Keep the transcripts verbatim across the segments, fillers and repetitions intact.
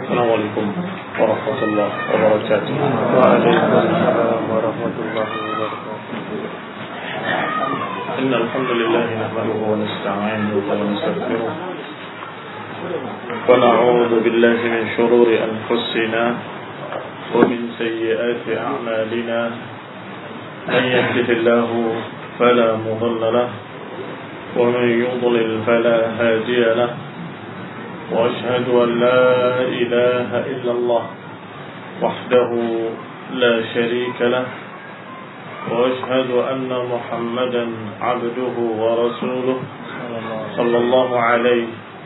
السلام عليكم ورحمة الله وبركاته. وعليكم السلام ورحمة الله وبركاته. إن الحمد لله نحمده ونستعينه ونستغفره ونعوذ بالله من شرور أنفسنا ومن سيئات أعمالنا. من يهده الله فلا مضل له ومن يضلل فلا هادي له. وأشهد أن لا إله إلا الله وحده لا شريك له. وأشهد أن محمدا عبده ورسوله صلى الله عليه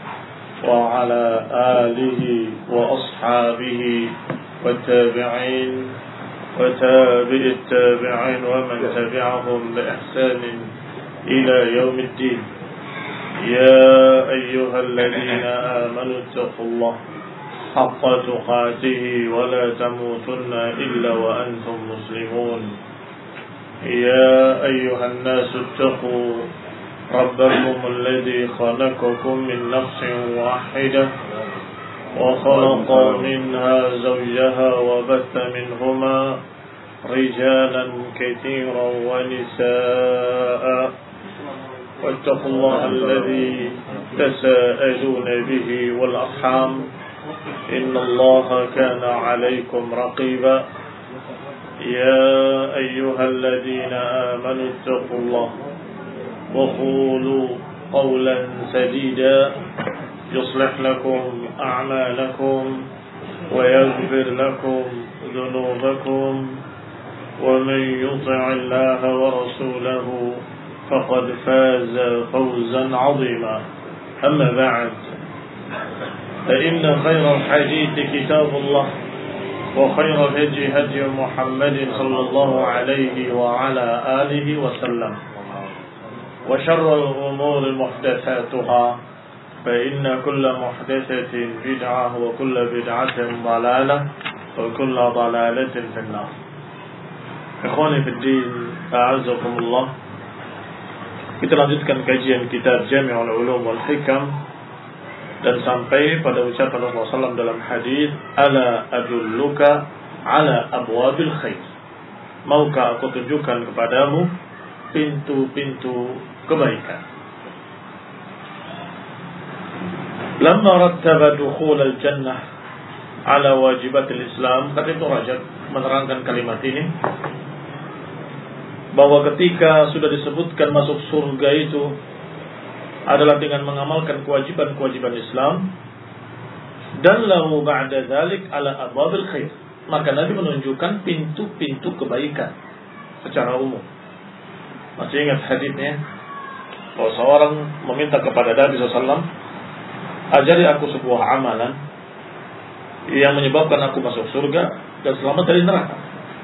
وعلى آله وأصحابه والتابعين وتابع التابعين ومن تبعهم بإحسان إلى يوم الدين. يا أيها الذين آمنوا اتقوا الله حق تقاته ولا تموتن إلا وأنتم مسلمون. يا أيها الناس اتقوا ربكم الذي خلقكم من نفس واحدة وخلق منها زوجها وبث منهما رجالا كثيرا ونساء. واتقوا الله الذي تساءلون به والأرحام إن الله كان عليكم رقيبا. يا أيها الذين آمنوا اتقوا الله وقولوا قولا سديدا يصلح لكم أعمالكم ويغفر لكم ذنوبكم. ومن يطع الله ورسوله فقد فاز فوزا عظيما. أما بعد فإن خير الحديث كتاب الله وخير الهدي هدي محمد صلى الله عليه وعلى آله وسلم. وشر الأمور محدثاتها فإن كل محدثة بدعة وكل بدعة ضلالة وكل ضلالة في النار. إخواني في الدين أعزكم الله. Kita lanjutkan kajian kitab Jami'ul Ulum wal Hikam dan sampai pada ucapan Rasulullah shallallahu alaihi wasallam dalam hadis, ala adulluka ala abwabil khair. Maukah aku tunjukkan kepadamu pintu-pintu kebaikan. Lamma rattaba dukhul al-jannah ala wajibatil Islam, kata Ibnu Rajab menerangkan kalimat ini bahwa ketika sudah disebutkan masuk surga itu adalah dengan mengamalkan kewajiban-kewajiban Islam, dan lahu ba'da dzalik ala abwabil khair, maka Nabi menunjukkan pintu-pintu kebaikan secara umum. Masih ingat hadisnya bahwa seorang meminta kepada Nabi shallallahu alaihi wasallam, ajari aku sebuah amalan yang menyebabkan aku masuk surga dan selamat dari neraka.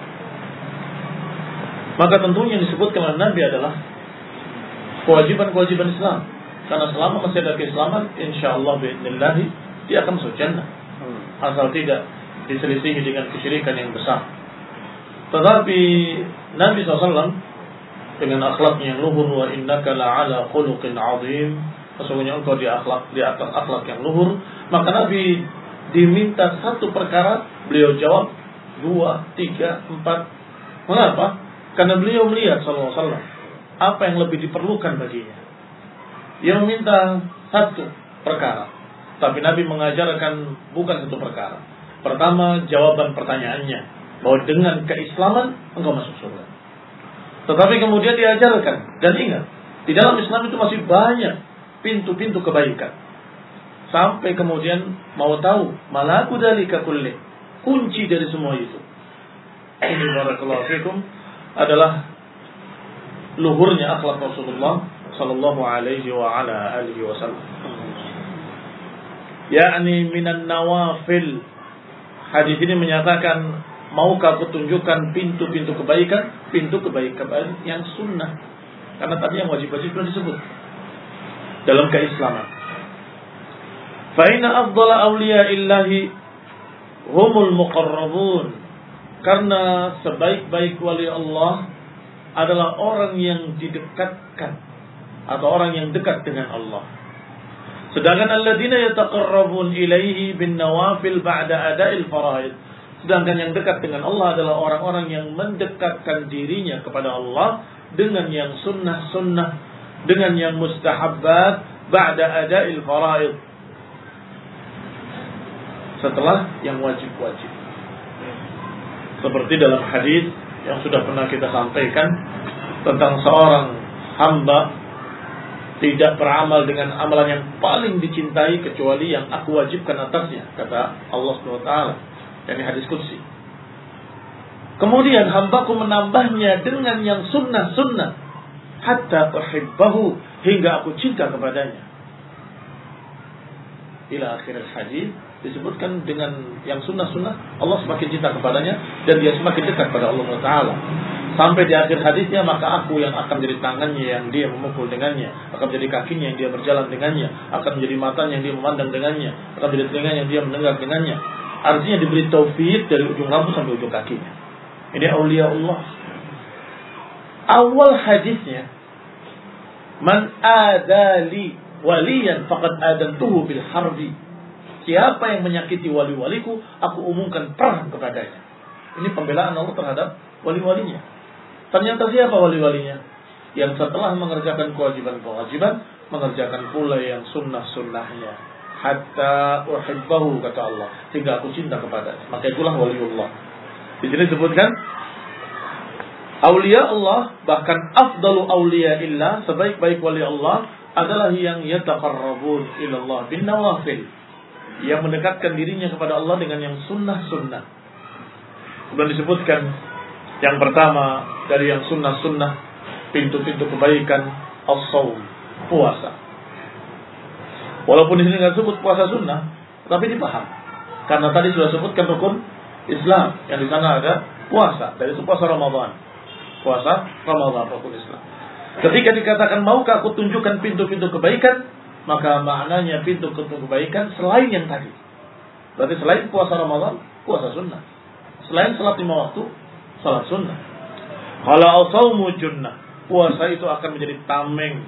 Maka tentunya yang disebutkan oleh Nabi adalah kewajiban-kewajiban Islam. Karena selama masih ada keislaman, insyaallah bi'idznillah dia akan masuk jannah. Asal tidak diselisihi dengan kesyirikan yang besar. Tetapi Nabi shallallahu alaihi wasallam dengan akhlaknya yang luhur, wa innaka la'ala khuluqin 'azim, sesungguhnya engkau di akhlak di atas akhlak yang luhur, maka Nabi diminta satu perkara, beliau jawab dua, tiga, empat. Mengapa? Karena beliau melihat sallallahu alaihi wasallam apa yang lebih diperlukan baginya. Dia meminta satu perkara, tapi Nabi mengajarkan bukan satu perkara. Pertama, jawaban pertanyaannya bahwa dengan keislaman engkau masuk surga. Tetapi kemudian diajarkan, dan ingat, di dalam Islam itu masih banyak pintu-pintu kebaikan. Sampai kemudian mau tahu malaku dzalika kulli, kunci dari semua itu. Ini barakallahu fikum adalah luhurnya akhlak Rasulullah sallallahu alaihi wa ala alihi wasallam. Yakni minan nawafil. Hadis ini menyatakan, maukah aku tunjukkan pintu-pintu kebaikan, pintu kebaikan yang sunnah. Karena tadi yang wajib-wajib sudah disebut dalam keislaman. Fa inna afdhala awliyaillahi humul muqarrabun. Karena sebaik-baik wali Allah adalah orang yang didekatkan atau orang yang dekat dengan Allah. Sedangkan alladzina yataqarrabun ilaihi bin nawafil ba'da ada'il faraid. Sedangkan yang dekat dengan Allah adalah orang-orang yang mendekatkan dirinya kepada Allah dengan yang sunnah-sunnah, dengan yang mustahabbat ba'da ada'il faraid. Setelah yang wajib-wajib. Seperti dalam hadis yang sudah pernah kita sampaikan tentang seorang hamba tidak beramal dengan amalan yang paling dicintai kecuali yang aku wajibkan atasnya, kata Allah subhanahu wa taala. Ini hadis qudsi. Kemudian hambaku menambahnya dengan yang sunnah-sunnah hatta uhibbahu, hingga aku cinta kepadanya. Ila akhir hadis disebutkan dengan yang sunnah-sunnah Allah semakin cinta kepadanya dan dia semakin dekat pada Allah subhanahu wa taala. Sampai di akhir hadisnya, maka aku yang akan menjadi tangannya yang dia memukul dengannya, akan menjadi kakinya yang dia berjalan dengannya, akan menjadi matanya yang dia memandang dengannya, akan menjadi telinganya yang dia mendengar dengannya. Artinya diberi taufik dari ujung rambut sampai ujung kakinya. Ini aulia Allah. Awal hadisnya, man adali waliyan faqad adantuhu bil harbi. Siapa yang menyakiti wali-waliku, aku umumkan perang kepadanya. Ini pembelaan Allah terhadap wali-walinya. Ternyata siapa wali-walinya? Yang setelah mengerjakan kewajiban-kewajiban, mengerjakan pula yang sunnah-sunnahnya. Hatta uhibbahu, kata Allah, sehingga aku cinta kepadanya. Maka itulah waliullah. Di sini disebutkan aulia Allah, bahkan afdalu aulia illah, sebaik-baik wali Allah adalah yang yataqarrabun ilallah bin nawafil, yang mendekatkan dirinya kepada Allah dengan yang sunnah-sunnah. Kemudian disebutkan yang pertama dari yang sunnah-sunnah, pintu-pintu kebaikan, as-shaum, puasa. Walaupun di sini nggak sebut puasa sunnah, tapi dipaham. Karena tadi sudah sebutkan rukun Islam, yang di sana ada puasa, dari itu puasa Ramadan. Puasa Ramadan, rukun Islam. Ketika dikatakan maukah aku tunjukkan pintu-pintu kebaikan, maka maknanya pintu-pintu kebaikan selain yang tadi. Berarti selain puasa Ramadan, puasa sunnah. Selain salat lima waktu, salat sunnah. Kalau shaumu junnah, puasa itu akan menjadi tameng.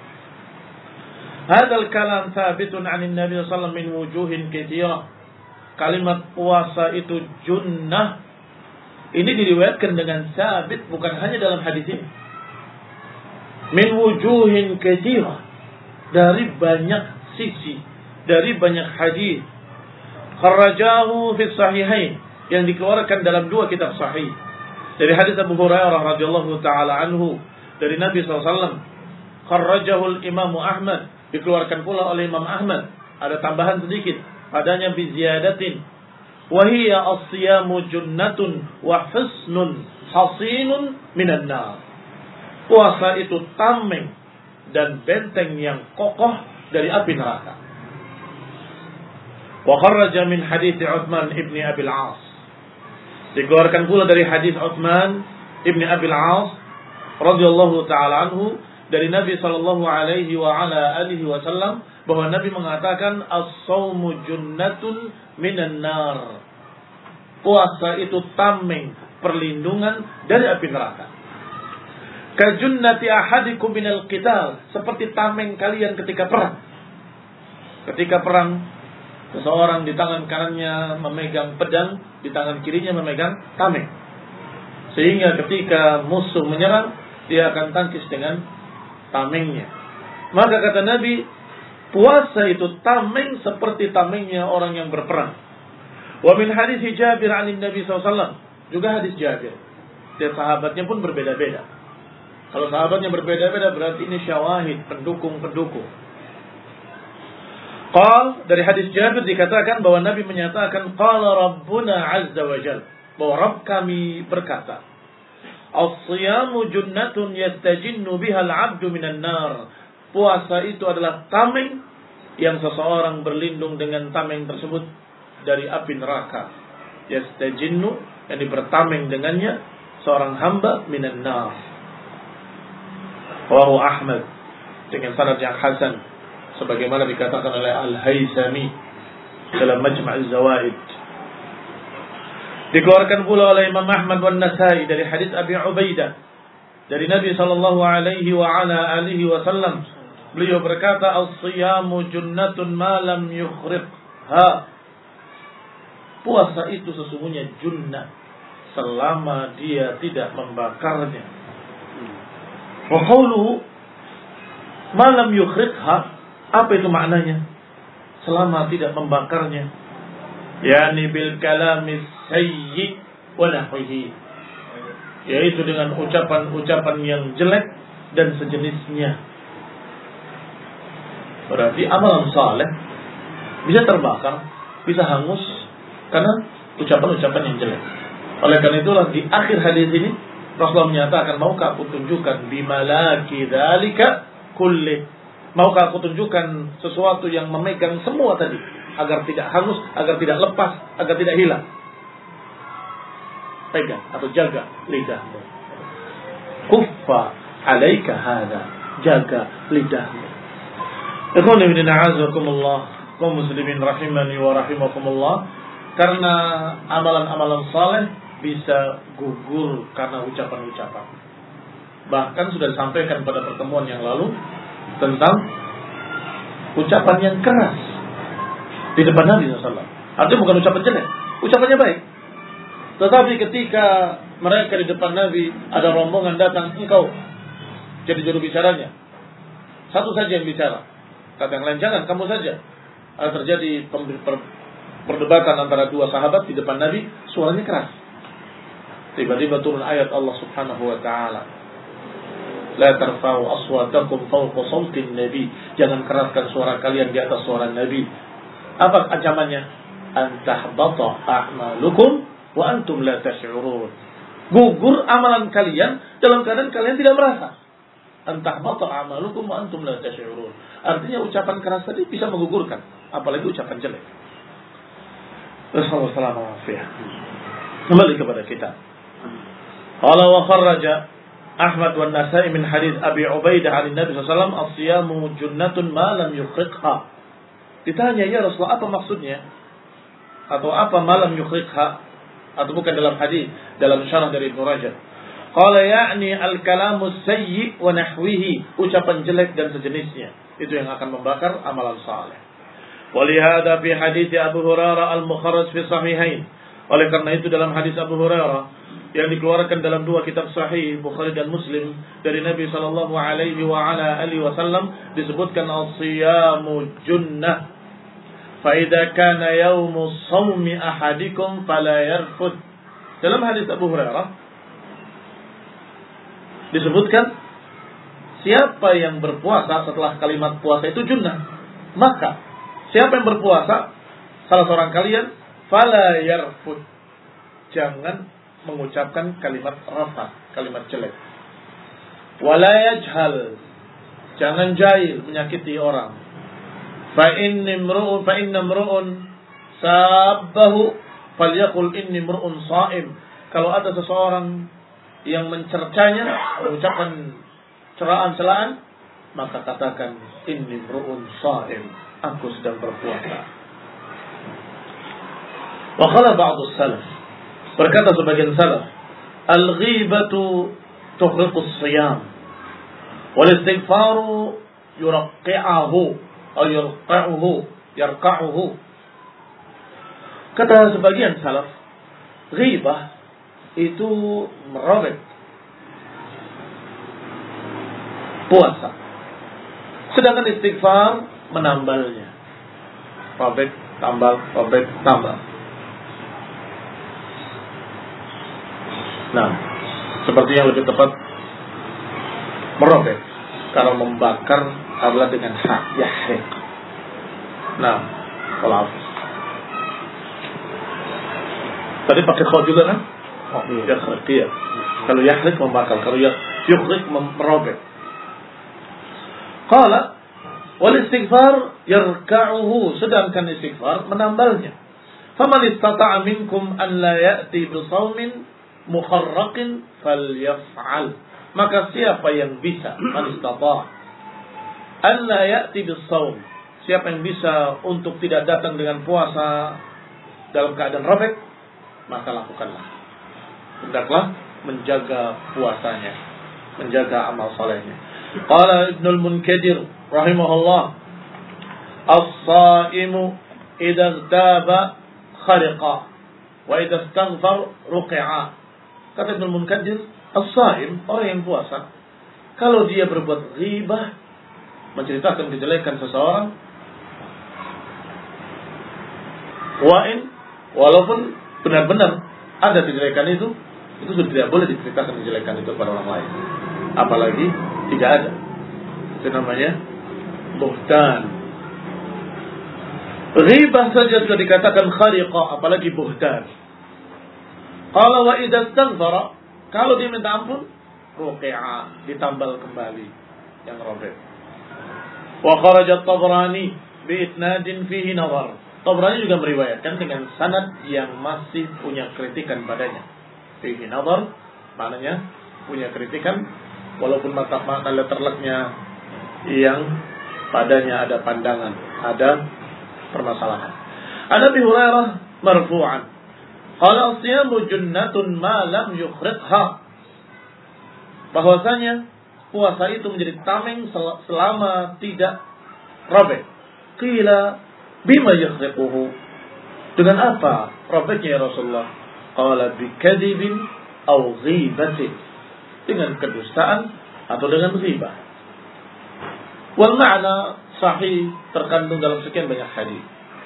Hadzal kalam thabitun 'anil Nabi sallallahu alaihi wasallam min wujuhin katsirah. Kalimat puasa itu junnah ini diriwayatkan dengan sabit, bukan hanya dalam hadis ini. Min wujuhin katsirah, dari banyak sisi, dari banyak hadis. Kharrajahu fi sahihain, yang dikeluarkan dalam dua kitab sahih. Dari hadis Abu Hurairah radhiyallahu taala anhu dari Nabi sallallahu alaihi wasallam. Kharrajahu al-Imam Ahmad, dikeluarkan pula oleh Imam Ahmad. Ada tambahan sedikit padanya bi ziyadatin. Wa hiya as-siyamu junnatun wa husnun hasinun minan nar. Puasa itu tameng dan benteng yang kokoh dari api neraka. Wa kharraja min hadits Utsman ibni Abil As, dikeluarkan pula dari hadis Utsman ibni Abil As radhiyallahu taala anhu dari Nabi sallallahu alaihi wa ala alihi wasallam bahwa Nabi mengatakan as-shaumu junnatun minan nar. Puasa itu tameng, perlindungan dari api neraka. Kajunnati ahadikum minal qital, seperti tameng kalian ketika perang. Ketika perang, seseorang di tangan kanannya memegang pedang, di tangan kirinya memegang tameng. Sehingga ketika musuh menyerang, dia akan tangkis dengan tamengnya. Maka kata Nabi, puasa itu tameng seperti tamengnya orang yang berperang. Wa min hadis Jabir 'an Nabi sallallahu alaihi wasallam, juga hadis Jabir. Dan sahabatnya pun berbeda-beda. Kalau sahabatnya berbeda-beda berarti ini syawahid, pendukung-pendukung. Qal, dari hadis Jabir dikatakan bahwa Nabi menyatakan qala rabbuna azza wa jalla, bahwa Rabb kami berkata, as-siyamu junnatun yastajinnu biha al-'abdu minan nar. Puasa itu adalah tameng yang seseorang berlindung dengan tameng tersebut dari api neraka. Yastajinnu, yang bertameng dengannya seorang hamba minan nar. Rawahu Ahmad dengan sanad yang hasan, sebagaimana dikatakan oleh Al-Haythami dalam Majma' Az-Zawaid. Dikeluarkan pula oleh Imam Ahmad dan Nasai dari hadis Abi Ubaidah dari Nabi sallallahu alaihi wa ala alihi wasallam beliau berkata, "As-siyamu junnatun ma lam yukhriqha." Puasa itu sesungguhnya junnah selama dia tidak membakarnya. Wa qawluhu ma lam yukhriqha, apa itu maknanya? Selama tidak membakarnya, yakni bil kalamis sayyi wa nahwihi, yaitu dengan ucapan-ucapan yang jelek dan sejenisnya. Berarti amalan saleh bisa terbakar, bisa hangus karena ucapan-ucapan yang jelek. Oleh karena itulah di akhir hadis ini Rasulullah menyatakan, maukah aku tunjukkan bimalaki dzalika kulli, maukah aku tunjukkan sesuatu yang memegang semua tadi, agar tidak hangus, agar tidak lepas, agar tidak hilang. Pegang atau jaga lidahmu. Kuffa alaika hada, jaga lidahmu. Ikhwan ibn a'azakumullah, kaum muslimin rahimani wa rahimakumullah. Karena amalan-amalan saleh bisa gugur karena ucapan-ucapan. Bahkan sudah disampaikan pada pertemuan yang lalu tentang ucapan yang keras di depan Nabi shallallahu alaihi wasallam. Artinya bukan ucapan jelek, ucapannya baik. Tetapi ketika mereka di depan Nabi, ada rombongan datang, engkau jadi juru bicaranya, satu saja yang bicara. Kata yang lain, jangan, kamu saja. Ada terjadi perdebatan antara dua sahabat di depan Nabi, suaranya keras. Tiba-tiba turun ayat Allah Subhanahu wa taala, la tarfa'u aswatakum fawqa sawtin nabi, jangan keraskan suara kalian di atas suara Nabi. Apa ancamannya? An tahbata a'malukum wa antum la tash'urun. Gugur amalan kalian dalam keadaan kalian tidak merasa. An tahbata a'malukum wa antum la tash'urun. Artinya ucapan keras tadi bisa menggugurkan, apalagi ucapan jelek. Rasulullah sallallahu alaihi wasallam. Kembali kepada kita. Qala wa kharraja Ahmad wa Nasa'i min hadis Abi Ubaidah an Nabi sallallahu alaihi wasallam, as-siyamu junnatun ma lam yukhriqha. Ditanya, ya Rasulullah, apa maksudnya? Atau apa malam yukhriqha? Atau bukan dalam hadis, dalam syarah dari Ibnu Rajab. Qala ya'ni al-kalamu sayyi wa nahwihi, ucapan jelek dan sejenisnya. Itu yang akan membakar amalan saleh. Walihada fi hadis Abu Hurairah al-mukharraj fi sahihain. Oleh karena itu dalam hadis Abu Hurairah yang dikeluarkan dalam dua kitab sahih Bukhari dan Muslim dari Nabi sallallahu alaihi wa ala alihi wasallam disebutkan as-siyamu junnah. Fa idza kana yaumu shaumi ahadikum fala yarfud. Dalam hadis Abu Hurairah disebutkan siapa yang berpuasa setelah kalimat puasa itu junnah, maka siapa yang berpuasa salah seorang kalian fala yarfud, jangan mengucapkan kalimat rafat, kalimat jelek. Wala yajhal, jangan jahil menyakiti orang. Fa inni mru'un fa inna mru'un sabbahu falyaqul inni mru'un sha'im. Kalau ada seseorang yang mencercanya, mengucapkan celaan-celaan, maka katakan inni mru'un sha'im, aku sedang berpuasa. Wa qala ba'du salaf, berkata sebagian salaf, al-ghibatu tuhriqus siyam wal istighfaru yuraqqi'uhu atau yurqa'uhu yarqa'uhu. Kata sebagian salaf, ghibah itu merobek puasa, sedangkan istighfar menambalnya. Robek, tambal, robek, tambal. Nah, seperti yang lebih tepat merobek, kalau membakar adalah dengan hak yahriq. Nah, kalau tadi pakai kau juga kan? Oh, yahriq dia. Kalau yahriq membakar, kalau yuhriq merobek. Qala wal istighfar yarka'uhu, sedangkan istighfar menambalnya. Faman istata'a minkum an la ya'ti bi shaumin mukharraqin falyaf'al, maka siapa yang bisa, man istata' an la ya'ti bis shaum, siapa yang bisa untuk tidak datang dengan puasa dalam keadaan robek, maka lakukanlah, hendaklah menjaga puasanya, menjaga amal salehnya. Qala Ibnul Munkadir rahimahullah, "As-shaimu idza taba khariqa wa idza istaghfar ruqi'a." Kata Ibnu Munkadir, as-shaim, orang yang puasa, kalau dia berbuat ghibah, menceritakan kejelekan seseorang, wa'in, walaupun benar-benar ada kejelekan itu, itu sudah tidak boleh diceritakan kejelekan itu kepada orang lain. Apalagi tidak ada. Itu namanya buhtan. Ghibah saja sudah dikatakan khariqa, apalagi buhtan. Qala wa idza istaghfara, kalau dia minta ampun, ruqi'a, ditambal kembali yang robek. Wa kharaja at-Tabrani bi isnadin fihi nazar. Tabrani juga meriwayatkan dengan sanad yang masih punya kritikan padanya. Fihi nazar, maknanya punya kritikan, walaupun mata makna letterleknya yang padanya ada pandangan, ada permasalahan. An Abi Hurairah marfu'an, qala as-siyamu junnatun ma lam yukhriqha. Bahwasanya puasa itu menjadi tameng selama tidak robek. Qila bima yakhriquhu, dengan apa robeknya ya Rasulullah? Qala bikadzibin aw ghibatin, dengan kedustaan atau dengan ghibah. Wal ma'na sahih, terkandung dalam sekian banyak hadis.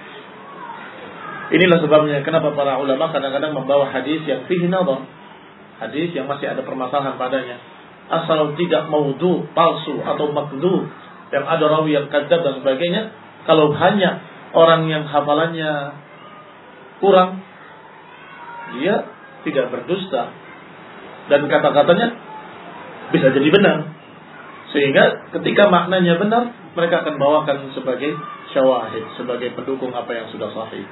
Inilah sebabnya kenapa para ulama kadang-kadang membawa hadis yang fihi nadhar, hadis yang masih ada permasalahan padanya, asal tidak maudhu, palsu atau makdzub, yang ada rawi yang kadzab dan sebagainya. Kalau hanya orang yang hafalannya kurang, dia tidak berdusta dan kata-katanya bisa jadi benar, sehingga ketika maknanya benar, mereka akan bawakan sebagai syawahid, sebagai pendukung apa yang sudah sahih.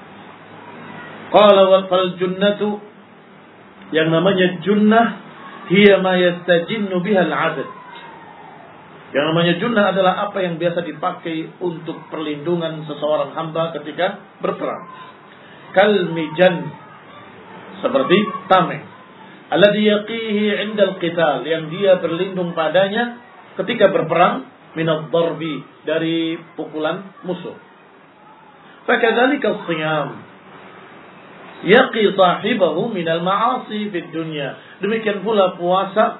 Qala wal fal junnatu, yang namanya junnah, hiya ma yastajinnu biha al-'abd. Yang namanya junnah adalah apa yang biasa dipakai untuk perlindungan seseorang hamba ketika berperang. Kal mijan, seperti tameng. Alladhi yaqihi 'inda al-qital, yang dia berlindung padanya ketika berperang, minadh darbi, dari pukulan musuh. Fakadzalika as-siyam yaqi sahibahu minal ma'asi fid dunya. Demikian pula puasa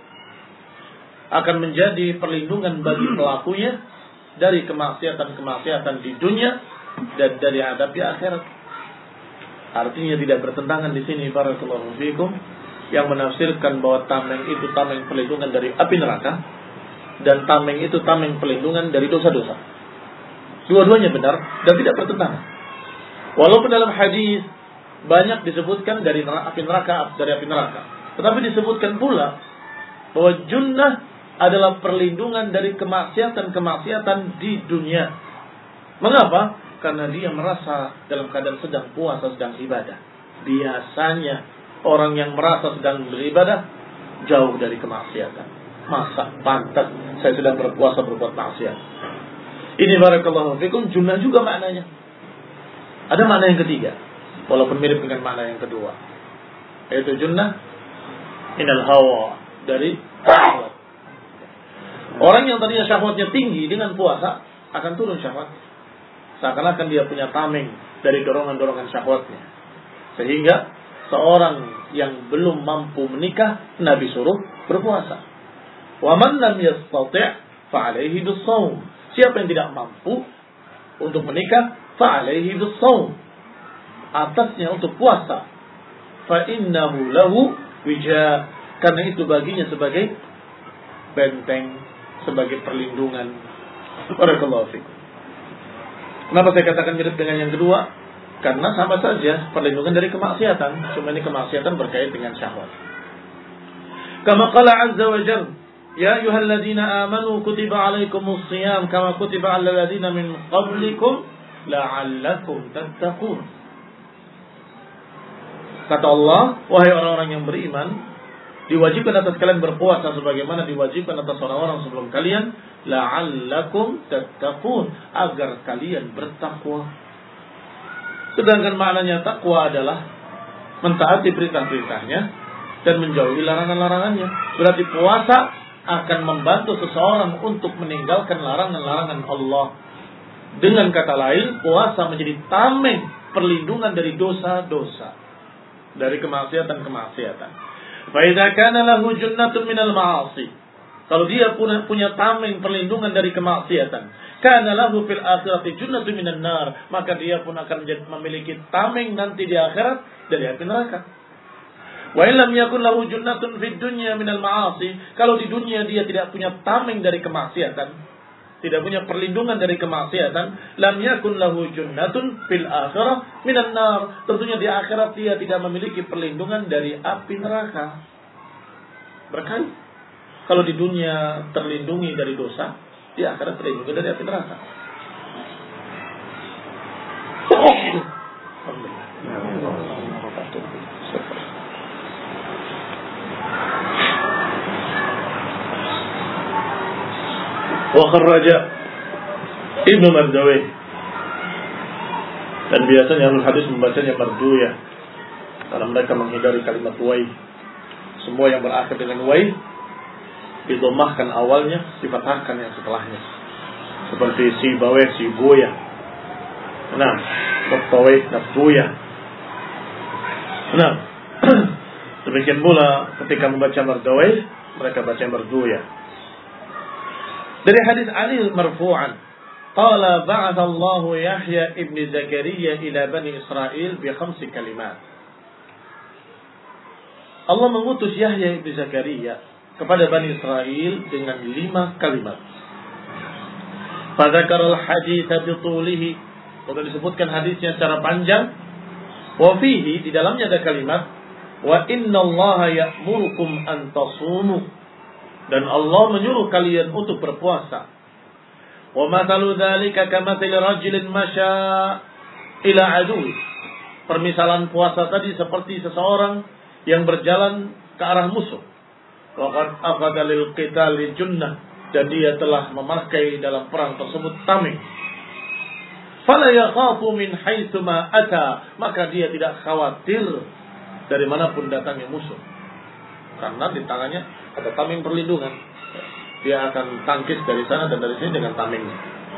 akan menjadi perlindungan bagi pelakunya dari kemaksiatan-kemaksiatan di dunia dan dari adab di akhirat. Artinya tidak bertentangan di sini barakallahu fikum yang menafsirkan bahwa tameng itu tameng perlindungan dari api neraka dan tameng itu tameng perlindungan dari dosa-dosa. Dua-duanya benar dan tidak bertentangan. Walaupun dalam hadis banyak disebutkan dari api neraka, dari api neraka, tetapi disebutkan pula bahwa junnah adalah perlindungan dari kemaksiatan-kemaksiatan di dunia. Mengapa? Karena dia merasa dalam keadaan sedang puasa, sedang ibadah. Biasanya orang yang merasa sedang beribadah jauh dari kemaksiatan. Masa pantas saya sedang berpuasa berbuat maksiat? Ini barakallahu fikum junnah juga maknanya. Ada makna yang ketiga, walaupun mirip dengan makna yang kedua, yaitu junnah minal hawa, dari syahwat. Orang yang tadinya syahwatnya tinggi dengan puasa akan turun syahwat, seakan-akan dia punya tameng dari dorongan-dorongan syahwatnya. Sehingga seorang yang belum mampu menikah, Nabi suruh berpuasa. Wa man lam yastati' fa 'alaihi bis-shaum. Siapa yang tidak mampu untuk menikah, fa 'alaihi bis-shaum, atasnya untuk puasa. Fa innahu lahu wija, karena itu baginya sebagai benteng, sebagai perlindungan. Barakallahu fikum. Kenapa saya katakan mirip dengan yang kedua? Karena sama saja perlindungan dari kemaksiatan, cuma ini kemaksiatan berkait dengan syahwat. Kama qala azza wa jalla, ya ayyuhalladzina amanu kutiba alaikumus shiyam kama kutiba alal ladzina min qablikum la'allakum tattaqun. Kata Allah, wahai orang-orang yang beriman, diwajibkan atas kalian berpuasa sebagaimana diwajibkan atas orang-orang sebelum kalian, la'allakum tattaqun, agar kalian bertakwa. Sedangkan maknanya takwa adalah mentaati perintah-perintahnya dan menjauhi larangan-larangannya. Berarti puasa akan membantu seseorang untuk meninggalkan larangan-larangan Allah. Dengan kata lain, puasa menjadi tameng perlindungan dari dosa-dosa, dari kemaksiatan-kemaksiatan. Fa idza kana lahu jannatun minal ma'asi, kalau dia punya, punya tameng perlindungan dari kemaksiatan, kana lahu fil akhirati jannatun minan nar, maka dia pun akan menjadi, memiliki tameng nanti di akhirat dari api neraka. Wa illam yakun lahu jannatun fid dunya minal ma'asi, kalau di dunia dia tidak punya tameng dari kemaksiatan, tidak punya perlindungan dari kemaksiatan, lam yakun lahu jannatun fil akhirah minan nar, tentunya di akhirat dia tidak memiliki perlindungan dari api neraka. Berkali kalau di dunia terlindungi dari dosa, di akhirat terlindungi dari api neraka. Wa kharraja Ibnu Mardawayh, dan biasanya ahli hadis membacanya marduyah karena mereka menghindari kalimat wai. Semua yang berakhir dengan wai didomahkan awalnya, difathahkan yang setelahnya, seperti si baweh, si buya. Nah, mutawai, nafbuya. Nah, demikian pula ketika membaca mardawayh, mereka baca marduyah. Dari hadis Ali marfu'an, qala ba'atha Allahu Yahya ibn Zakaria ila Bani Israel bi khamsi kalimat. Allah mengutus Yahya ibn Zakaria kepada Bani Israel dengan lima kalimat. Fadzakara al-hadits bi tulihi, sudah disebutkan hadisnya secara panjang. Wa fihi, di dalamnya ada kalimat, wa innallaha ya'murukum an tasumu, dan Allah menyuruh kalian untuk berpuasa. Wa mathalu dzalika kamathali rajulin masya ila aduwi. Permisalan puasa tadi seperti seseorang yang berjalan ke arah musuh. Wa qad afada lil qitali junnah, dan dia telah memakai dalam perang tersebut tameng. Fala yakhafu min haitsu ma ata, maka dia tidak khawatir dari manapun datangnya musuh, karena di tangannya ada tameng perlindungan. Dia akan tangkis dari sana dan dari sini dengan tamengnya.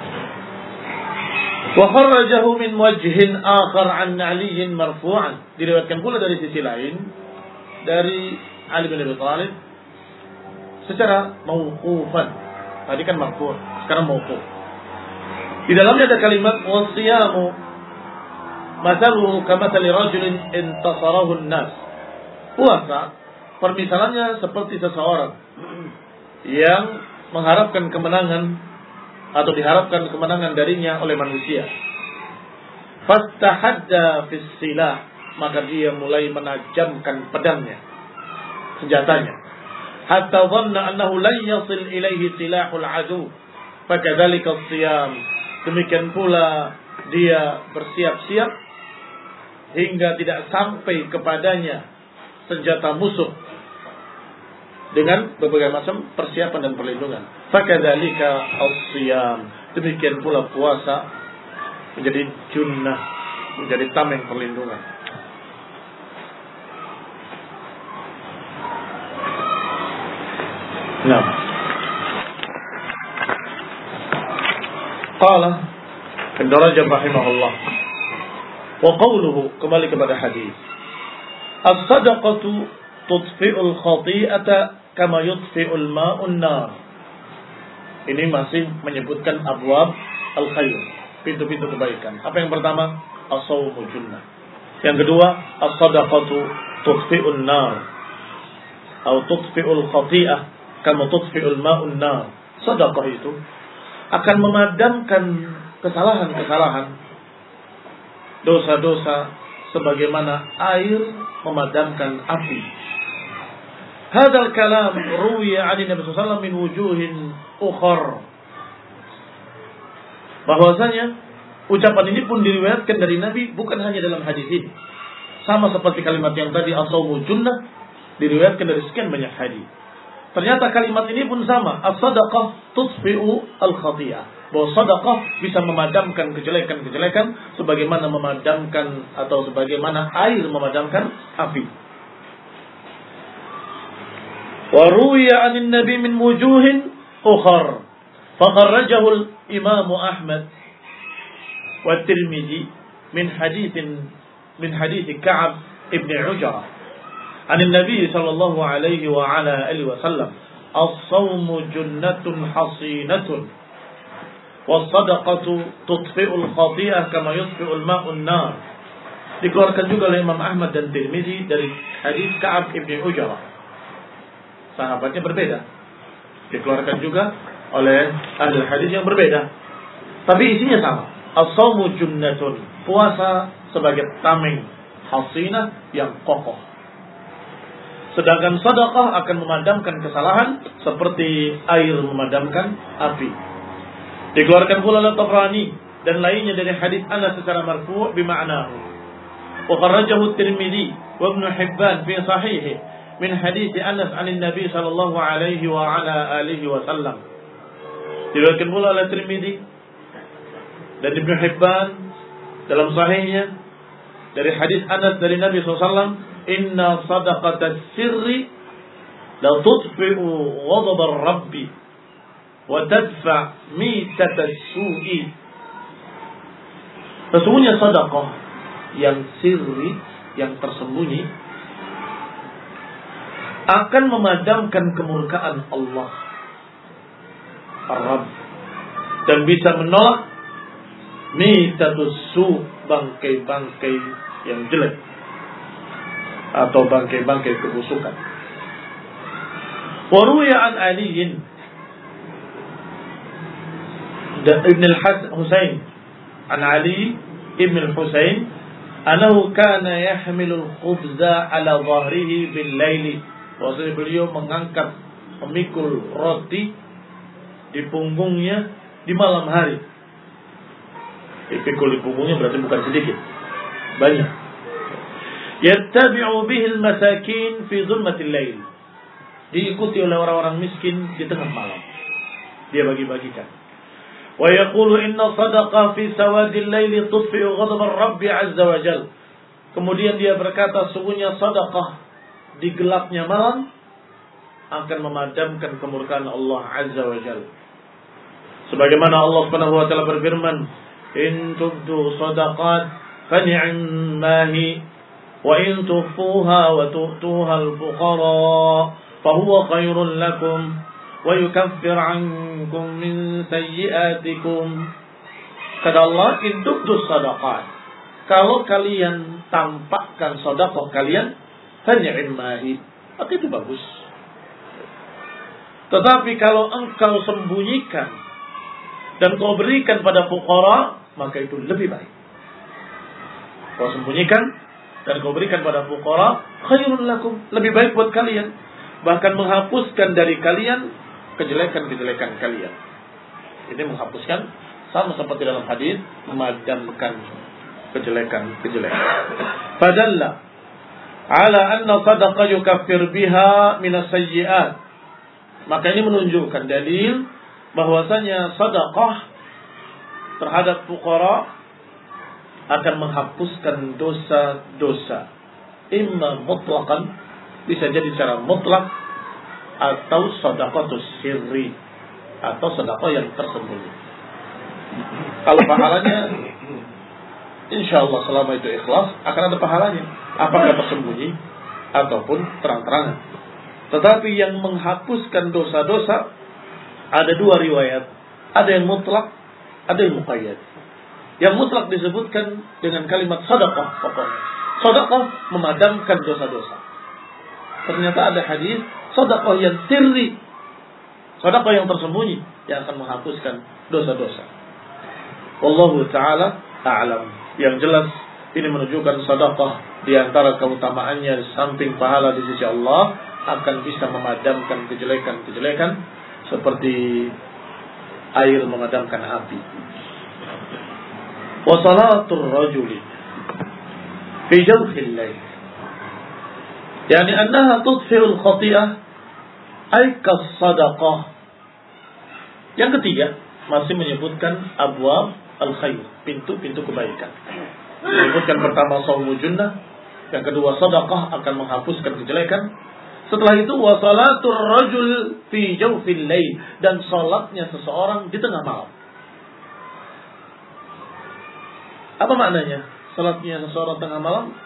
Wa kharrajahu min wajhin akhar an Ali marfu'an, diriwayatkan pula dari sisi lain dari Ali bin Abi Thalib secara mauqufan. Tadi kan marfu', sekarang mauquf. Di dalamnya ada kalimat wasiyamu mathaluhu kamathali rajulin intasarahu an-nas. Puasa permisalannya seperti seseorang yang mengharapkan kemenangan atau diharapkan kemenangan darinya oleh manusia. Fastahadda fis silah, maka dia mulai menajamkan pedangnya, senjatanya. Hatta dhanna annahu lan yasil ilaihi silahul adu, fakadzalika as-siyam. Demikian pula dia bersiap-siap hingga tidak sampai kepadanya senjata musuh dengan berbagai macam persiapan dan perlindungan. Fakadzalika as-siyam. Demikian pula puasa menjadi junnah, menjadi tameng perlindungan. Nah, qala Ibn Rajab rahimahullah, wa qawluhu, kembali kepada hadis, as-sadaqatu tudfi'ul khati'ata kama yudfi'ul ma'un nar. Ini masih menyebutkan abwab al-khair, pintu-pintu kebaikan. Apa yang pertama? As-sawmu junnah. Yang kedua, as-sadaqatu tudfi'un nar, atau tudfi'ul khati'ah kama tudfi'ul ma'un nar. Sedekah itu akan memadamkan kesalahan-kesalahan, dosa-dosa, sebagaimana air memadamkan api. Hadzal kalam ruwiya 'an Nabi sallallahu alaihi wasallam min wujuhin ukhar. Bahwasanya ucapan ini pun diriwayatkan dari Nabi bukan hanya dalam hadis ini. Sama seperti kalimat yang tadi as-sawmu junnah, diriwayatkan dari sekian banyak hadis. Ternyata kalimat ini pun sama, as-sadaqah tudfi'u al-khati'ah. Bahwa sedekah bisa memadamkan kejelekan-kejelekan sebagaimana memadamkan atau sebagaimana air memadamkan api. Wa ruwiya 'anil nabi min wujuhin ukhar. Fakharrajahu al-Imam Ahmad wa Tirmidzi min haditsin min hadits Ka'ab ibn Ujrah 'anil nabi sallallahu alaihi wa ala alihi wasallam as-shawmu junnatun hasinatun was-sadaqatu tutfi'ul khati'ah kama yutfi'ul ma'un nar. Dikeluarkan juga oleh Imam Ahmad dan Tirmidzi dari hadis Ka'ab ibn Ujrah. Sahabatnya berbeda. Dikeluarkan juga oleh ahli hadis yang berbeda. Tapi isinya sama. As-shawmu junnatun. Puasa sebagai tameng hasinah yang kokoh. Sedangkan sedekah akan memadamkan kesalahan seperti air memadamkan api. Dikeluarkan pula oleh Tabrani dan lainnya dari hadis Anas secara marfu' bima'nahu. Wa kharrajahu Tirmidzi wa Ibnu Hibban fi sahihi min hadis Anas 'anil Nabi sallallahu alaihi wa ala alihi wasallam. Diriwayatkan pula oleh Tirmidzi dan Ibnu Hibban dalam sahihnya dari hadis Anas dari Nabi sallallahu alaihi wasallam, inna sadaqatas sirri la tudfi'u ghadab ar-rabbi wa tadfa' mitatas su'i. Sesungguhnya sedekah yang sirri, yang tersembunyi, akan memadamkan kemurkaan Allah Ar-Rabb dan bisa menolak mitatus su', bangkai-bangkai yang jelek atau bangkai-bangkai kebusukan. Wa ruwiya an Ali ibn al-Husain an Ali ibn al-Husain annahu kana yahmilu al-khubza ala dhahrihi bil-laili. Bahwasanya beliau mengangkat memikul roti di punggungnya di malam hari. Dipikul di punggungnya berarti bukan sedikit, banyak. Yattabi'u bihi al-masakin fi zulmatil lail. Diikuti oleh orang-orang miskin di tengah malam. Dia bagi-bagikan. Wa yaqulu inna sadaqah fi sawadil lail tudfi'u ghadab ar-rabb 'azza wa jalla. Kemudian dia berkata, sungguhnya sedekah di gelapnya malam akan memadamkan kemurkaan Allah Azza wa Jalla. Sebagaimana Allah Subhanahu wa taala berfirman, "In tubdu sadaqat fa ni'mahi wa in tukhfuha wa tu'tuha al-fuqara fa huwa khairul lakum wa yukaffir 'ankum min sayyi'atikum." Kata Allah, "In tubdu sadaqat." Kalau kalian tampakkan sedekah kalian, fani'mahi, maka itu bagus. Tetapi kalau engkau sembunyikan dan kau berikan pada fuqara, maka itu lebih baik. Kau sembunyikan dan kau berikan pada fuqara, khairun lakum, lebih baik buat kalian. Bahkan menghapuskan dari kalian kejelekan-kejelekan kalian. Ini menghapuskan, sama seperti dalam hadis, memadamkan kejelekan-kejelekan. Fadalla ala anna sadaqah yukaffir biha minas sayyi'at. Maka ini menunjukkan dalil bahwasanya sedekah terhadap fuqara akan menghapuskan dosa-dosa. Imma mutlaqan, bisa jadi secara mutlak, atau sedekahus sirri, atau sedekah yang tersembunyi. Kalau pahalanya insyaallah selama itu ikhlas akan ada pahalanya, apakah tersembunyi ataupun terang-terangan. Tetapi yang menghapuskan dosa-dosa ada dua riwayat, ada yang mutlak, ada yang muqayyad. Yang mutlak disebutkan dengan kalimat sedekah pokoknya. Sedekah memadamkan dosa-dosa. Ternyata ada hadis sedekah yang sirri, sedekah yang tersembunyi yang akan menghapuskan dosa-dosa. Wallahu taala a'lam. Yang jelas ini menunjukkan sedekah di antara keutamaannya samping pahala di sisi Allah akan bisa memadamkan kejelekan-kejelekan seperti air memadamkan api. Wa salatul rajuli fi jawfil lail, yani annaha tudfi'ul khati'ah ay kas-sadaqah. Yang ketiga masih menyebutkan abwab al-khair, pintu-pintu kebaikan. Menyebutkan pertama shaumu junnah, yang kedua sedekah akan menghapuskan kejelekan, Setelah itu wa salatur rajul fi jawfil lail, dan salatnya seseorang di tengah malam. Apa maknanya? Salatnya seseorang tengah malam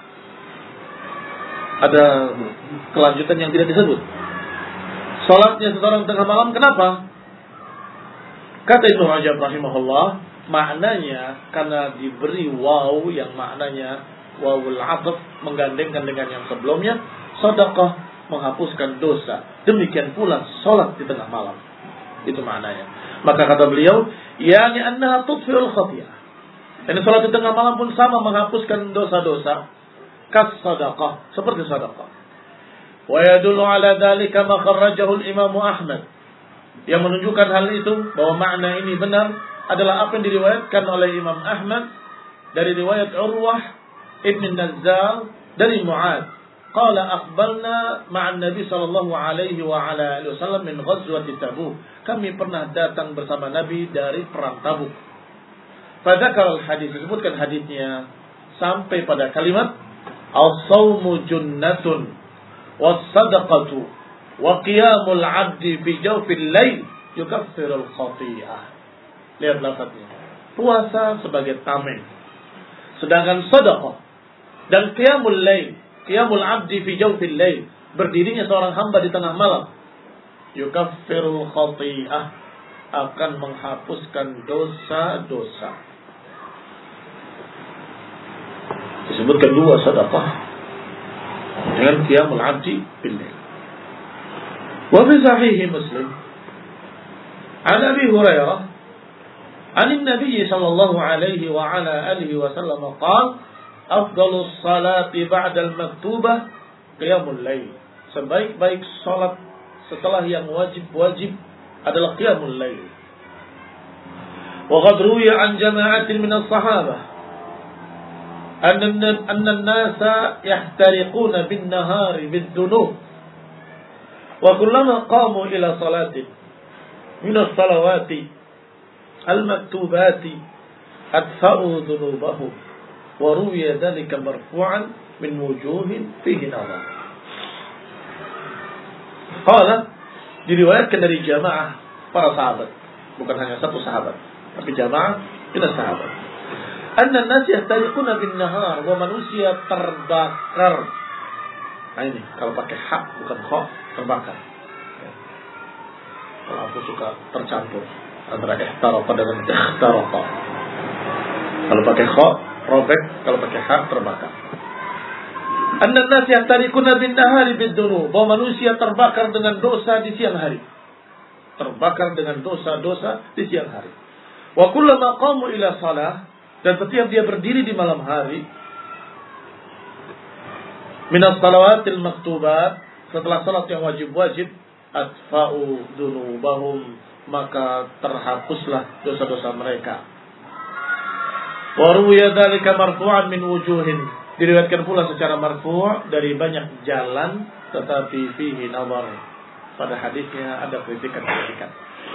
ada kelanjutan yang tidak disebut. Salatnya seseorang tengah malam kenapa? Kata Ibnu Rajab rahimahullah, maknanya karena diberi waw yang maknanya wawul atf menggandengkan dengan yang sebelumnya, sedekah menghapuskan dosa. Demikian pula salat di tengah malam. Itu maknanya. Maka kata beliau, yani annaha tudfi'ul khati'ah. Dan salat di tengah malam pun sama menghapuskan dosa-dosa. Kas sadaqah, seperti sadaqah. Wa yadullu ala dhalika ma kharrajahu al-Imam Ahmad. Yang menunjukkan hal itu bahwa makna ini benar adalah apa yang diriwayatkan oleh Imam Ahmad dari riwayat Urwah Ibn Nazzar dari Mu'ad. Qala aqbalna ma'an Nabi sallallahu alaihi wa ala alihi wasallam min ghazwati Tabuk. Kami pernah datang bersama Nabi dari perang Tabuk. Fadzakar al-hadis, disebutkan hadisnya sampai pada kalimat as-sawmu junnatun was-sadaqatu wa qiyamul 'abdi fi jawfil lail yukaffirul khati'ah. Lihat lafaznya. Puasa sebagai tameng. Sedangkan sedekah dan qiyamul lail, qiyamul 'abdi fi jawfil lail, berdirinya seorang hamba di tengah malam, yukaffirul khati'ah, akan menghapuskan dosa-dosa. Disebutkan dua sedekah dengan qiyamul 'abdi bil lail. Wa fi sahih Muslim an Abi Hurairah an Nabi sallallahu alaihi wa ala alihi wasallam qala afdalus salati ba'da al-maktubah qiyamul lail. Sebaik-baik salat setelah yang wajib-wajib adalah qiyamul lail. Wa qad ruwiya an jama'atin min as-sahabah anna anna an-nasa yahtariquna bin-nahari bid-dunub wa kullama qamu ila salatin min as-salawati al-maktubati adfa'u dhunubahum wa ruwiya dhalika marfu'an min wujuhin fihi nadhar. Qala, diriwayatkan dari jamaah para sahabat, bukan hanya satu sahabat, tapi jamaah min sahabat, anna an-nas yahtariquna bin-nahar, wa manusia terbakar. Nah ini kalau pakai hak bukan kha, terbakar. Ya. Kalau aku suka tercampur antara ihtaraqa dengan ikhtaraqa. Kalau pakai kha robek, kalau pakai hak terbakar. Anna an-nas yahtariquna bin-nahari bid-dunub, bahwa manusia terbakar dengan dosa di siang hari. Terbakar dengan dosa-dosa di siang hari. Wa kullama qamu ila shalah, dan setiap dia berdiri di malam hari, minas salawatil maktubat, setelah salat yang wajib-wajib, atfa'u dzunubahum, maka terhapuslah dosa-dosa mereka. Wa ruwiya dzalika marfu'an min wujuhin, diriwayatkan pula secara marfu' dari banyak jalan, tetapi fihi nazar, pada hadisnya ada kritikan-kritikan.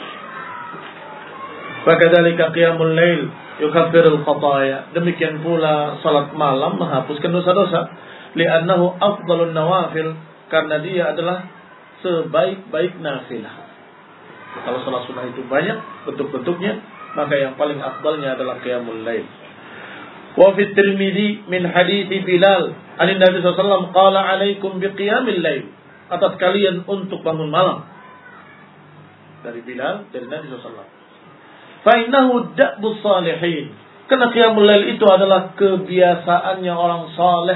Fakadzalika qiyamul lail yukaffirul khataaya, demikian pula salat malam menghapuskan dosa-dosa. Li'annahu afdalun nawafil, karena dia adalah sebaik-baik nafilah. Kalau salat sunnah itu banyak bentuk-bentuknya, maka yang paling afdalnya adalah qiyamul lail. Wa fi Tirmidzi min hadits Bilal an Nabi sallallahu alaihi wasallam qala alaikum biqiyamil lail, atas kalian untuk bangun malam. Dari Bilal, dari Nabi sallallahu alaihi wasallam. Fa innahu da'bus salihin, karena qiyamul lail itu adalah kebiasaannya orang saleh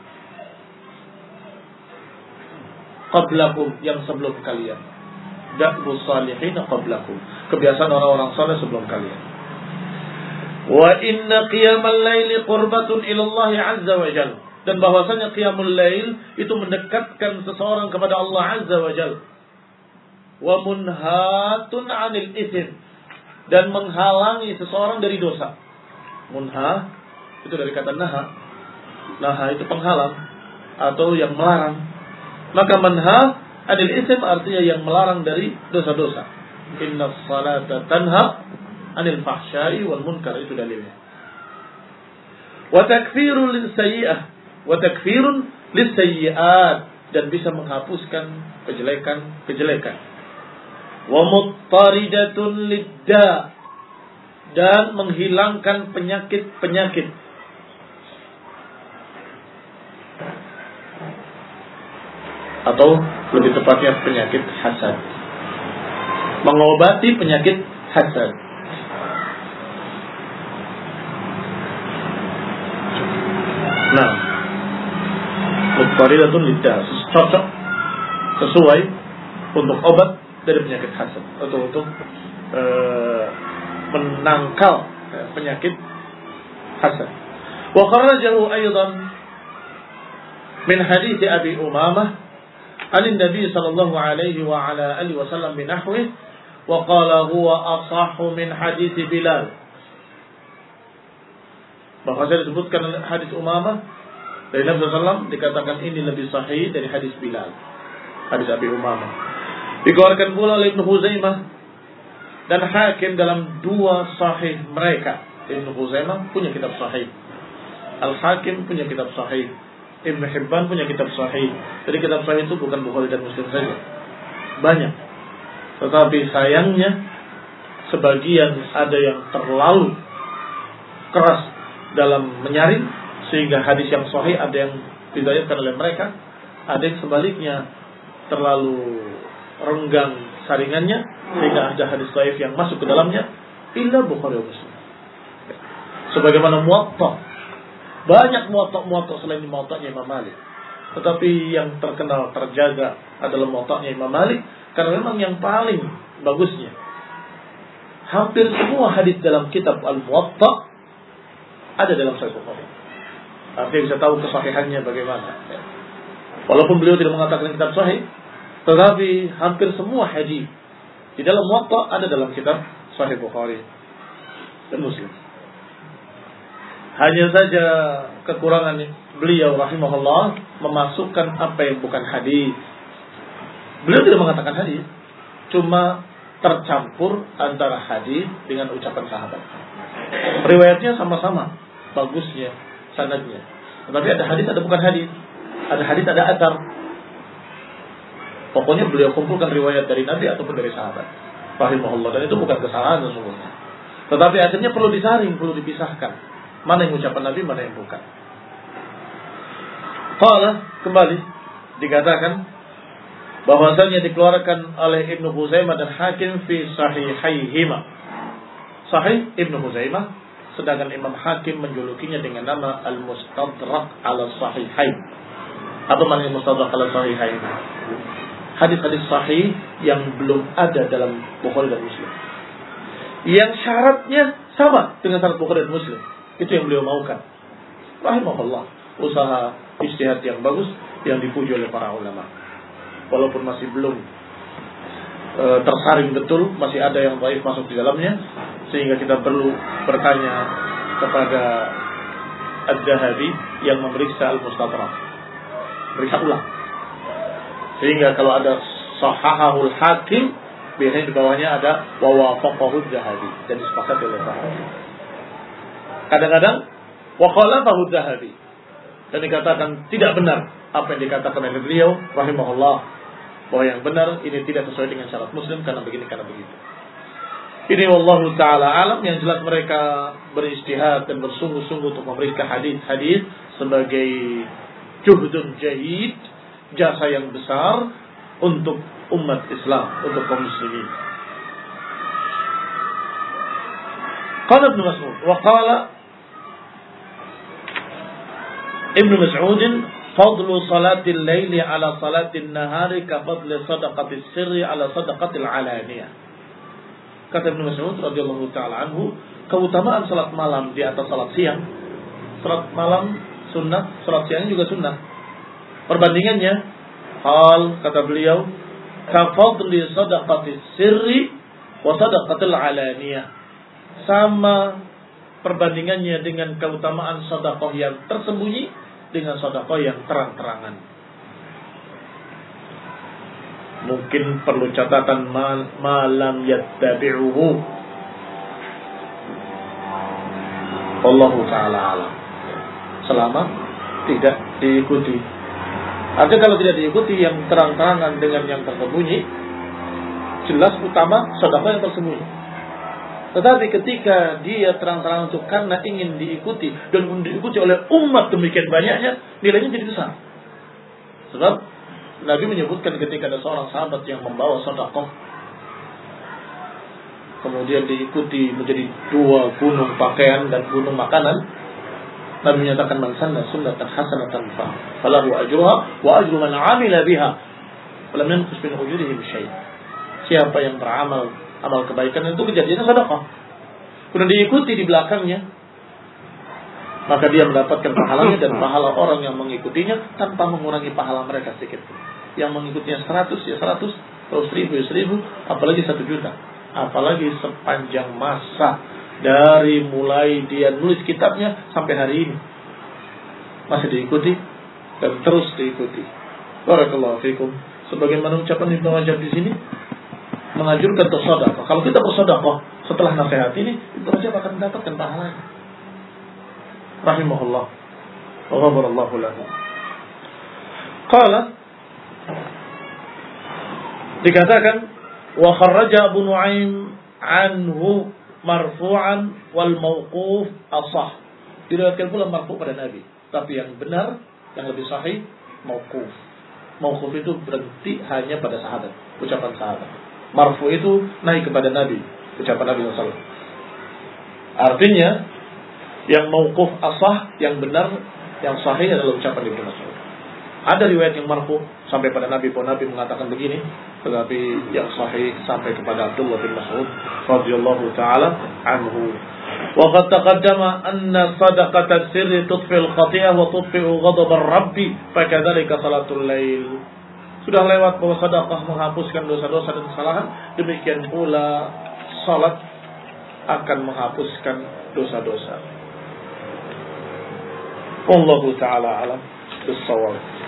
qablakum, yang sebelum kalian. Da'bus salihin qablakum, kebiasaan orang-orang saleh sebelum kalian. Wa inna qiyamal laili qurbatun ila Allah azza wa jalla, dan bahwasanya qiyamul lail itu mendekatkan seseorang kepada Allah azza wa jalla. Wa munhatun 'anil itsm, dan menghalangi seseorang dari dosa. Munha itu dari kata naha. Naha itu penghalang atau yang melarang. Maka manha 'anil itsm artinya yang melarang dari dosa-dosa. Innas salata tanha 'anil fahsya'i wal munkar, itu dalilnya. Wa takfirun lis sayyi'ah, wa takfirun lis sayyi'at, dan bisa menghapuskan kejelekan-kejelekan. Wa muttaridatun lidda, dan menghilangkan penyakit-penyakit. Atau lebih tepatnya penyakit hasad. Mengobati penyakit hasad. Nah, muttaridatun lidda, cocok, sesuai untuk obat dari penyakit hasad, atau untuk e, menangkal e, penyakit hasad. Wa kharajahu aidan min hadits Abi Umamah an Nabi sallallahu alaihi wa ala alihi wasallam binahwi wa qala huwa asahhu min hadits Bilal. Bahwa saya disebutkan hadis Umamah dari Nabi sallallahu alaihi wasallam, dikatakan ini lebih sahih dari hadis Bilal, hadis Abi Umamah. Dikeluarkan pula oleh Ibnu Huzaimah dan Hakim dalam dua sahih mereka. Ibnu Huzaimah punya kitab sahih, Al-Hakim punya kitab sahih, Ibnu Hibban punya kitab sahih. Jadi kitab sahih itu bukan Bukhari dan Muslim saja, banyak. Tetapi sayangnya sebagian ada yang terlalu keras dalam menyaring, sehingga hadis yang sahih ada yang diriwayatkan oleh mereka, ada yang sebaliknya terlalu renggang saringannya, sehingga ada hadis dhaif yang masuk ke dalamnya. Illa Bukhari dan Muslim. Sebagaimana Muwatta, banyak Muwatta-Muwatta selain Muwatta'nya Imam Malik, tetapi yang terkenal terjaga adalah Muwatta'nya Imam Malik, karena memang yang paling bagusnya. Hampir semua hadis dalam kitab Al-Muwatta ada dalam Sahih Bukhari. Artinya bisa tahu kesahihannya bagaimana. Walaupun beliau tidak mengatakan kitab sahih, tetapi hampir semua hadis di dalam Muwatta ada dalam kitab Sahih Bukhari dan Muslim. Hanya saja kekurangan beliau rahimahullah memasukkan apa yang bukan hadis. Beliau tidak mengatakan hadis, cuma tercampur antara hadis dengan ucapan sahabat. Riwayatnya sama-sama bagusnya sanadnya, tetapi ada hadis, ada bukan hadis, ada hadis, ada athar. Pokoknya beliau kumpulkan riwayat dari Nabi ataupun dari sahabat rahimahullah, dan itu bukan kesalahan sesungguhnya. Tetapi akhirnya perlu disaring, perlu dipisahkan, mana yang ucapan Nabi, mana yang bukan. Qala, kembali dikatakan bahwasanya dikeluarkan oleh Ibnu Huzaimah dan Hakim fi sahihaihima. Sahih Ibnu Huzaimah, sedangkan Imam Hakim menjulukinya dengan nama Al-Mustadrak ala Sahihain. Apa makna Mustadrak ala Sahihain? Hadis-hadis sahih yang belum ada dalam Bukhari dan Muslim, yang syaratnya sama dengan syarat Bukhari dan Muslim. Itu yang beliau maukan rahimahullah. Usaha ijtihad yang bagus yang dipuji oleh para ulama. Walaupun masih belum e, tersaring betul, masih ada yang dhaif masuk di dalamnya, sehingga kita perlu bertanya kepada Ad-Dhahabi yang memeriksa Al-Mustadrak, periksa ulang, sehingga kalau ada Sahahahul Hakim, biasanya di bawahnya ada wa wafaqahu Ad-Dhahabi, dan disepakati oleh sahabat. Kadang-kadang wa khalafahu Ad-Dhahabi, dan dikatakan tidak benar apa yang dikatakan oleh beliau rahimahullah, bahwa yang benar ini tidak sesuai dengan syarat Muslim karena begini, karena begitu. Ini wallahu ta'ala alam. Yang jelas mereka berijtihad dan bersungguh-sungguh untuk memeriksa hadis-hadis sebagai juhdun jahid, jasa yang besar untuk umat Islam, untuk kaum muslimin. Qala Ibnu Mas'ud, wa qala Ibnu Mas'ud, fadlu salatil laili ala salatil nahari ka fadli sadaqatis sirri ala sadaqatil alaniyah. Kata Ibnu Mas'ud radhiyallahu taala anhu, keutamaan salat malam di atas salat siang. Salat malam sunnah, salat siang juga sunnah. Perbandingannya, hal kata beliau, ka fadli sadaqatis sirri wa sadaqatil alaniyah. Sama perbandingannya dengan keutamaan sedekah yang tersembunyi dengan sedekah yang terang-terangan. Mungkin perlu catatan malam yattabi'uhu. Wallahu ta'ala alam. Selama tidak diikuti. Artinya kalau tidak diikuti yang terang-terangan dengan yang tersembunyi, jelas utama sedekah yang tersembunyi. Tetapi ketika dia terang-terangan untuk karena ingin diikuti dan diikuti oleh umat demikian banyaknya, nilainya jadi besar. Sebab Nabi menyebutkan ketika ada seorang sahabat yang membawa sedekah, kemudian diikuti menjadi dua gunung pakaian dan gunung makanan, Nabi menyatakan man sanna sunnatan hasanatan falahu ajruha wa ajru man 'amila biha wa lam yanqus min ujurihim syai'. Siapa yang beramal amal kebaikan itu kejadiannya sedekah, kemudian diikuti di belakangnya, maka dia mendapatkan pahalanya dan pahala orang yang mengikutinya tanpa mengurangi pahala mereka sedikit. Yang mengikutinya seratus ya seratus, atau seribu ya seribu, apalagi satu juta. Apalagi sepanjang masa dari mulai dia nulis kitabnya sampai hari ini masih diikuti dan terus diikuti. Barakallahu fikum. Sebagaimana ucapan Ibnu Rajab di sini menganjurkan untuk sedekah. Kalau kita bersedekah setelah nasihat ini, Ibnu Rajab akan mendapatkan pahalanya. Rahimahullah. Wa ghafarallahu lahu. Qala, dikatakan wa kharraja Abu Nuaim anhu marfu'an wal mauquf asah. Diriwayatkan pula marfu' pada Nabi, tapi yang benar, yang lebih sahih mauquf. Mauquf itu berhenti hanya pada sahabat, ucapan sahabat. Marfu itu naik kepada Nabi, ucapan Nabi sallallahu alaihi wasallam. Artinya yang mauquf asah, yang benar, yang sahih adalah ucapan Ibnu Mas'ud. Ada riwayat yang marfu sampai pada Nabi, pun Nabi mengatakan begini, tetapi yang sahih sampai kepada Abdullah bin Mas'ud radhiyallahu taala anhu. Wa qad taqaddama anna sadaqata sirri tudfi'ul khati'ah wa tudfi'u ghadab ar-rabb, fakadzalika salatul lail. Sudah lewat bahwa sedekah menghapuskan dosa-dosa dan kesalahan, demikian pula salat akan menghapuskan dosa-dosa. Wallahu taala alam bis-shawab.